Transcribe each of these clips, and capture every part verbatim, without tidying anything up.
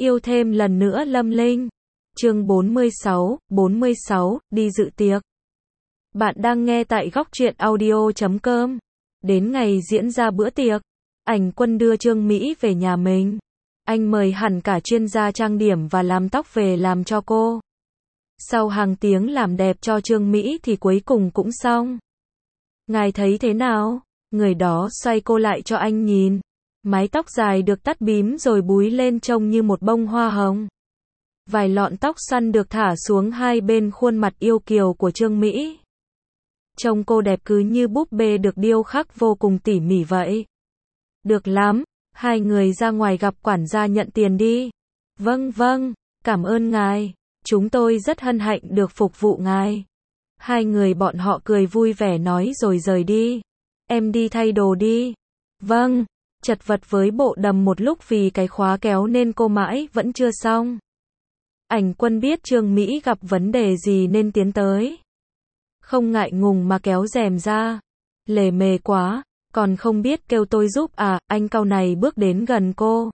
yêu thêm lần nữa Lâm Linh. Chương bốn mươi sáu, bốn mươi sáu, đi dự tiệc. Bạn đang nghe tại góc truyện audio chấm com. Đến ngày diễn ra bữa tiệc, Ảnh Quân đưa Trương Mỹ về nhà mình. Anh mời hẳn cả chuyên gia trang điểm và làm tóc về làm cho cô. Sau hàng tiếng làm đẹp cho Trương Mỹ thì cuối cùng cũng xong. Ngài thấy thế nào? Người đó xoay cô lại cho anh nhìn. Mái tóc dài được tắt bím rồi búi lên trông như một bông hoa hồng. Vài lọn tóc xoăn được thả xuống hai bên khuôn mặt yêu kiều của Trương Mỹ. Trông cô đẹp cứ như búp bê được điêu khắc vô cùng tỉ mỉ vậy. Được lắm, hai người ra ngoài gặp quản gia nhận tiền đi. Vâng vâng, cảm ơn ngài, chúng tôi rất hân hạnh được phục vụ ngài. Hai người bọn họ cười vui vẻ nói rồi rời đi. Em đi thay đồ đi. Vâng, chật vật với bộ đầm một lúc vì cái khóa kéo nên cô mãi vẫn chưa xong. Ảnh Quân biết Trương Mỹ gặp vấn đề gì nên tiến tới. Không ngại ngùng mà kéo rèm ra. Lề mề quá, còn không biết kêu tôi giúp à, anh cau này bước đến gần cô.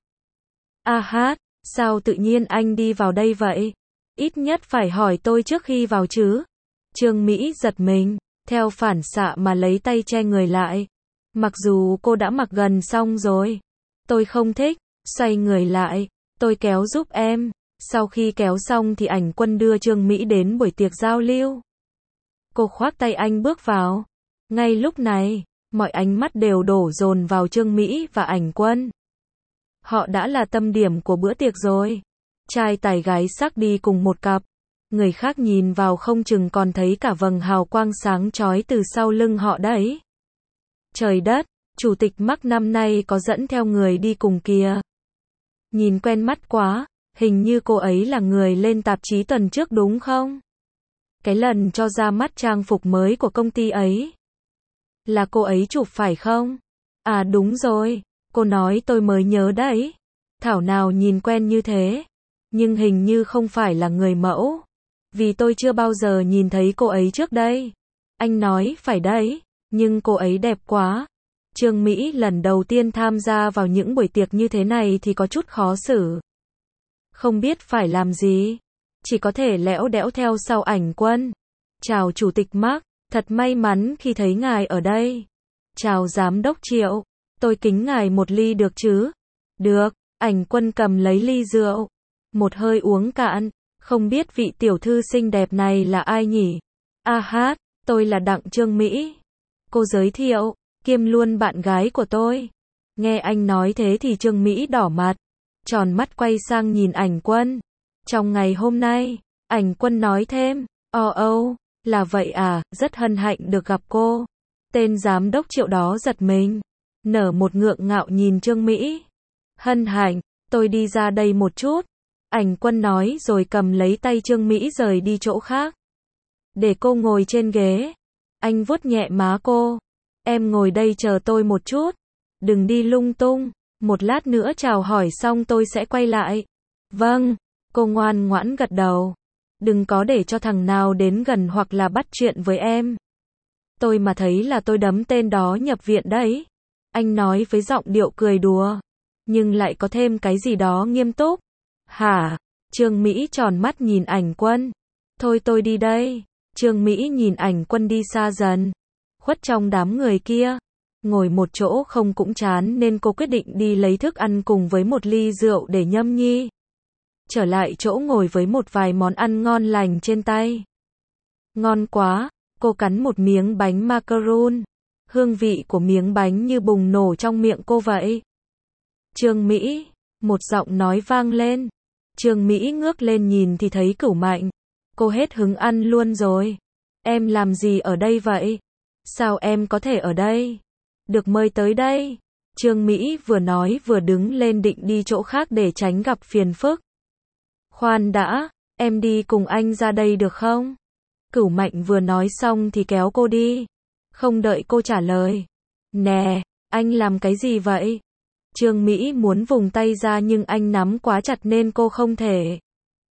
A hát, sao tự nhiên anh đi vào đây vậy? Ít nhất phải hỏi tôi trước khi vào chứ. Trương Mỹ giật mình, theo phản xạ mà lấy tay che người lại. Mặc dù cô đã mặc gần xong rồi. Tôi không thích, xoay người lại, tôi kéo giúp em. Sau khi kéo xong thì Ảnh Quân đưa Trương Mỹ đến buổi tiệc giao lưu. Cô khoác tay anh bước vào. Ngay lúc này, mọi ánh mắt đều đổ dồn vào Trương Mỹ và Ảnh Quân. Họ đã là tâm điểm của bữa tiệc rồi. Trai tài gái sắc đi cùng một cặp. Người khác nhìn vào không chừng còn thấy cả vầng hào quang sáng chói từ sau lưng họ đấy. Trời đất, chủ tịch Mark năm nay có dẫn theo người đi cùng kìa. Nhìn quen mắt quá, hình như cô ấy là người lên tạp chí tuần trước đúng không? Cái lần cho ra mắt trang phục mới của công ty ấy. Là cô ấy chụp phải không? À đúng rồi, cô nói tôi mới nhớ đấy. Thảo nào nhìn quen như thế. Nhưng hình như không phải là người mẫu. Vì tôi chưa bao giờ nhìn thấy cô ấy trước đây. Anh nói phải đấy, nhưng cô ấy đẹp quá. Trương Mỹ lần đầu tiên tham gia vào những buổi tiệc như thế này thì có chút khó xử. Không biết phải làm gì. Chỉ có thể lẽo đẽo theo sau Ảnh Quân. Chào Chủ tịch Mark, thật may mắn khi thấy ngài ở đây. Chào Giám đốc Triệu, tôi kính ngài một ly được chứ? Được, Ảnh Quân cầm lấy ly rượu. Một hơi uống cạn, không biết vị tiểu thư xinh đẹp này là ai nhỉ? A hát, tôi là Đặng Trương Mỹ. Cô giới thiệu, kiêm luôn bạn gái của tôi. Nghe anh nói thế thì Trương Mỹ đỏ mặt, tròn mắt quay sang nhìn Ảnh Quân. Trong ngày hôm nay, Ảnh Quân nói thêm, ồ ồ, là vậy à, rất hân hạnh được gặp cô. Tên giám đốc Triệu đó giật mình, nở một ngượng ngạo nhìn Trương Mỹ. Hân hạnh, tôi đi ra đây một chút. Ảnh Quân nói rồi cầm lấy tay Trương Mỹ rời đi chỗ khác. Để cô ngồi trên ghế. Anh vuốt nhẹ má cô. Em ngồi đây chờ tôi một chút. Đừng đi lung tung. Một lát nữa chào hỏi xong tôi sẽ quay lại. Vâng. Cô ngoan ngoãn gật đầu. Đừng có để cho thằng nào đến gần hoặc là bắt chuyện với em. Tôi mà thấy là tôi đấm tên đó nhập viện đấy. Anh nói với giọng điệu cười đùa. Nhưng lại có thêm cái gì đó nghiêm túc. Hả? Trương Mỹ tròn mắt nhìn Ảnh Quân. Thôi tôi đi đây. Trương Mỹ nhìn Ảnh Quân đi xa dần. Khuất trong đám người kia. Ngồi một chỗ không cũng chán nên cô quyết định đi lấy thức ăn cùng với một ly rượu để nhâm nhi. Trở lại chỗ ngồi với một vài món ăn ngon lành trên tay. Ngon quá, cô cắn một miếng bánh macaron. Hương vị của miếng bánh như bùng nổ trong miệng cô vậy. Trương Mỹ, một giọng nói vang lên. Trương Mỹ ngước lên nhìn thì thấy Cửu Mạnh. Cô hết hứng ăn luôn rồi. Em làm gì ở đây vậy? Sao em có thể ở đây? Được mời tới đây. Trương Mỹ vừa nói vừa đứng lên định đi chỗ khác để tránh gặp phiền phức. Khoan đã, em đi cùng anh ra đây được không? Cửu Mạnh vừa nói xong thì kéo cô đi. Không đợi cô trả lời. Nè, anh làm cái gì vậy? Trương Mỹ muốn vùng tay ra nhưng anh nắm quá chặt nên cô không thể.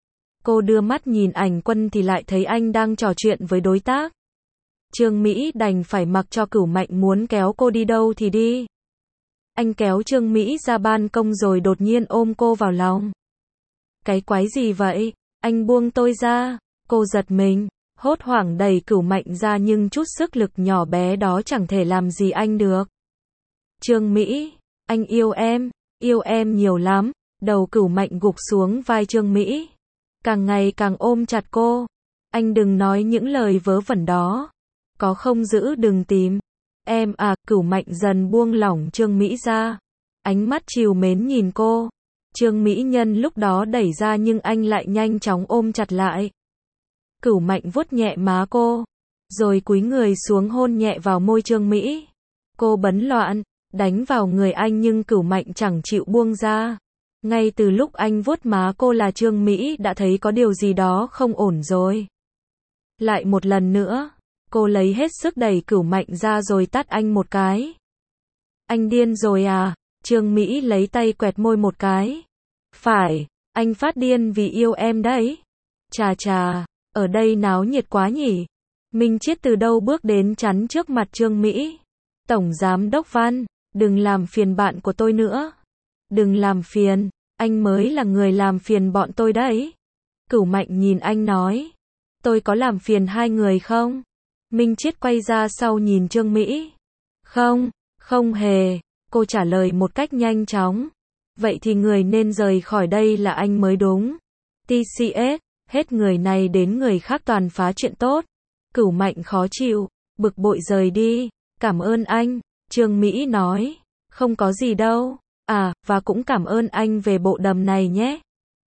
Cô đưa mắt nhìn Ảnh Quân thì lại thấy anh đang trò chuyện với đối tác. Trương Mỹ đành phải mặc cho Cửu Mạnh muốn kéo cô đi đâu thì đi. Anh kéo Trương Mỹ ra ban công rồi đột nhiên ôm cô vào lòng. Cái quái gì vậy? Anh buông tôi ra. Cô giật mình, hốt hoảng đẩy Cửu Mạnh ra nhưng chút sức lực nhỏ bé đó chẳng thể làm gì anh được. Trương Mỹ, anh yêu em, yêu em nhiều lắm. Đầu Cửu Mạnh gục xuống vai Trương Mỹ, càng ngày càng ôm chặt cô. Anh đừng nói những lời vớ vẩn đó. Có không giữ đừng tìm. Em à, Cửu Mạnh dần buông lỏng Trương Mỹ ra. Ánh mắt trìu mến nhìn cô. Trương Mỹ nhân lúc đó đẩy ra nhưng anh lại nhanh chóng ôm chặt lại. Cửu Mạnh vuốt nhẹ má cô, rồi cúi người xuống hôn nhẹ vào môi Trương Mỹ. Cô bấn loạn, đánh vào người anh nhưng Cửu Mạnh chẳng chịu buông ra. Ngay từ lúc anh vuốt má cô là Trương Mỹ đã thấy có điều gì đó không ổn rồi. Lại một lần nữa, cô lấy hết sức đẩy Cửu Mạnh ra rồi tát anh một cái. Anh điên rồi à? Trương Mỹ lấy tay quẹt môi một cái. Phải, anh phát điên vì yêu em đấy. Chà chà, ở đây náo nhiệt quá nhỉ. Minh Chiết từ đâu bước đến chắn trước mặt Trương Mỹ. Tổng Giám đốc Văn, đừng làm phiền bạn của tôi nữa. Đừng làm phiền, anh mới là người làm phiền bọn tôi đấy. Cửu Mạnh nhìn anh nói. Tôi có làm phiền hai người không? Minh Chiết quay ra sau nhìn Trương Mỹ. Không, không hề. Cô trả lời một cách nhanh chóng. Vậy thì người nên rời khỏi đây là anh mới đúng. tê xê ét, hết người này đến người khác toàn phá chuyện tốt. Cửu Mạnh khó chịu, bực bội rời đi. Cảm ơn anh, Trương Mỹ nói. Không có gì đâu. À, và cũng cảm ơn anh về bộ đầm này nhé.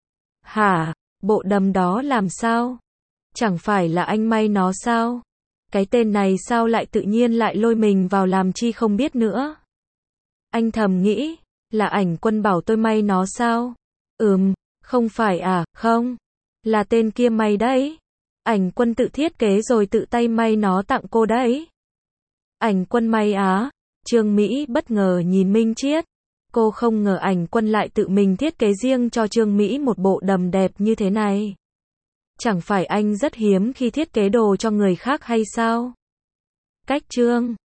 Hả, bộ đầm đó làm sao? Chẳng phải là anh may nó sao? Cái tên này sao lại tự nhiên lại lôi mình vào làm chi không biết nữa. Anh thầm nghĩ, là Ảnh Quân bảo tôi may nó sao? Ừm, không phải à, không. Là tên kia may đấy. Ảnh Quân tự thiết kế rồi tự tay may nó tặng cô đấy. Ảnh Quân may á? Trương Mỹ bất ngờ nhìn Minh Chiết. Cô không ngờ Ảnh Quân lại tự mình thiết kế riêng cho Trương Mỹ một bộ đầm đẹp như thế này. Chẳng phải anh rất hiếm khi thiết kế đồ cho người khác hay sao? Cách Trương